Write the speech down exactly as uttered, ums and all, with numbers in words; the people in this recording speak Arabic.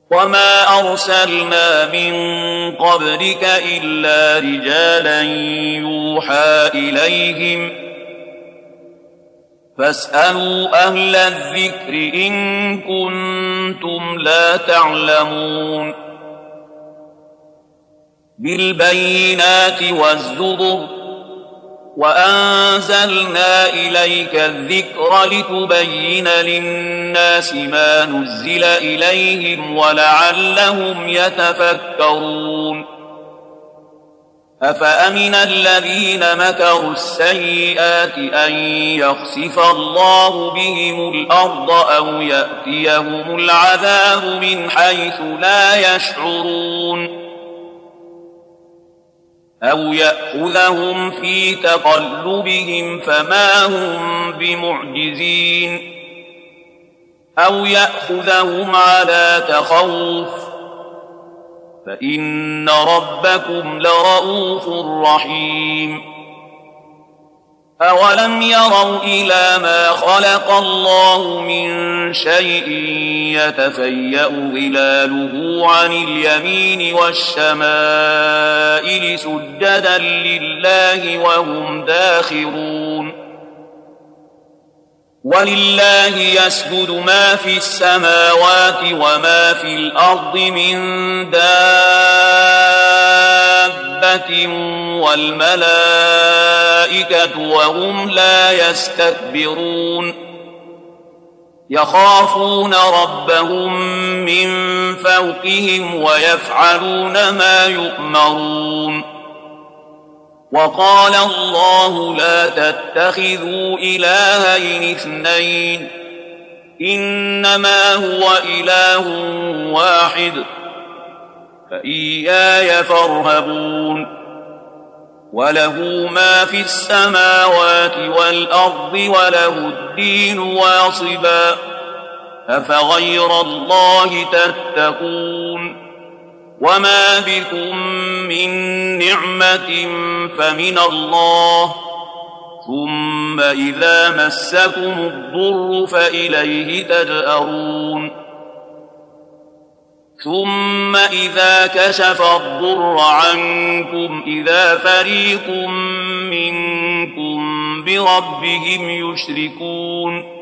وما أرسلنا من قبلك إلا رجالا يوحى إليهم فاسألوا أهل الذكر إن كنتم لا تعلمون بالبينات والزبر وأنزلنا إليك الذكر لتبين للناس ما نزل إليهم ولعلهم يتفكرون أفأمن الذين مكروا السيئات أن يخسف الله بهم الأرض أو يأتيهم العذاب من حيث لا يشعرون أو يأخذهم في تقلبهم فما هم بمعجزين أو يأخذهم على تخوف فإن ربكم لرؤوف رحيم أولم يروا إلى ما خلق الله من شيء يتفيأ ظلاله عن اليمين والشمائل سجدا لله وهم داخرون ولله يسجد ما في السماوات وما في الأرض من دابة والملائكة وهم لا يستكبرون يخافون ربهم من فوقهم ويفعلون ما يؤمرون وقال الله لا تتخذوا إلهين اثنين إنما هو إله واحد فإياي فارهبون وله ما في السماوات والأرض وله الدين واصبا أفغير الله تتقون وما بكم من نعمة فمن الله ثم إذا مسكم الضر فإليه تجأرون ثم إذا كشف الضر عنكم إذا فريق منكم بربهم يشركون